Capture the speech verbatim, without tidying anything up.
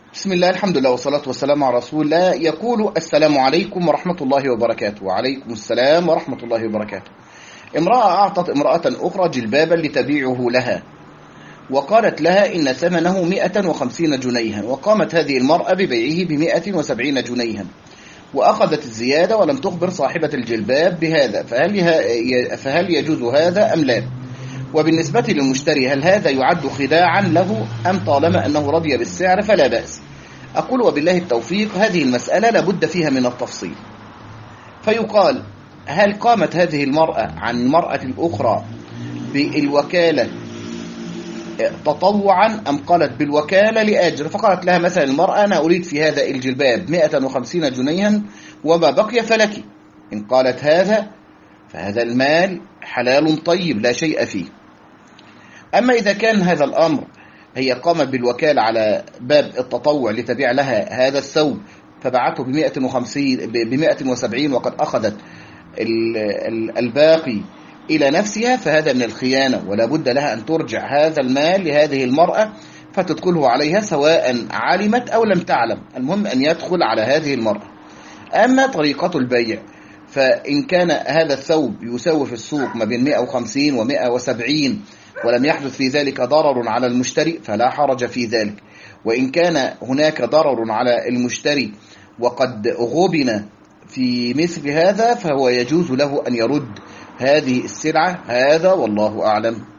بسم الله، الحمد لله والصلاة والسلام على رسول الله. يقول: السلام عليكم ورحمة الله وبركاته. وعليكم السلام ورحمة الله وبركاته. امرأة أعطت امرأة أخرى جلبابا لتبيعه لها، وقالت لها إن ثمنه مئة وخمسين جنيها، وقامت هذه المرأة ببيعه بمئة وسبعين جنيها، وأخذت الزيادة ولم تخبر صاحبة الجلباب بهذا، فهل, فهل يجوز هذا أم لا؟ وبالنسبة للمشتري، هل هذا يعد خداعا له أم طالما أنه رضي بالسعر فلا بأس؟ أقول: وبالله التوفيق. هذه المسألة لابد فيها من التفصيل. فيقال: هل قامت هذه المرأة عن المرأة الأخرى بالوكالة تطوعا أم قالت بالوكالة لأجر؟ فقالت لها مثلا المرأة: أنا أريد في هذا الجلباب مئة وخمسين جنيها وما بقي فلك. إن قالت هذا فهذا المال حلال طيب لا شيء فيه. أما إذا كان هذا الأمر هي قامت بالوكالة على باب التطوع لتبيع لها هذا الثوب، فبعته بمئة وسبعين وقد أخذت الباقي إلى نفسها، فهذا من الخيانة، ولا بد لها أن ترجع هذا المال لهذه المرأة فتدخله عليها سواء علمت أو لم تعلم، المهم أن يدخل على هذه المرأة. أما طريقة البيع، فإن كان هذا الثوب يساوي في السوق ما بين مئة وخمسين ومئة وسبعين ولم يحدث في ذلك ضرر على المشتري فلا حرج في ذلك، وإن كان هناك ضرر على المشتري وقد غبن في مثل هذا فهو يجوز له أن يرد هذه السلعة. هذا والله أعلم.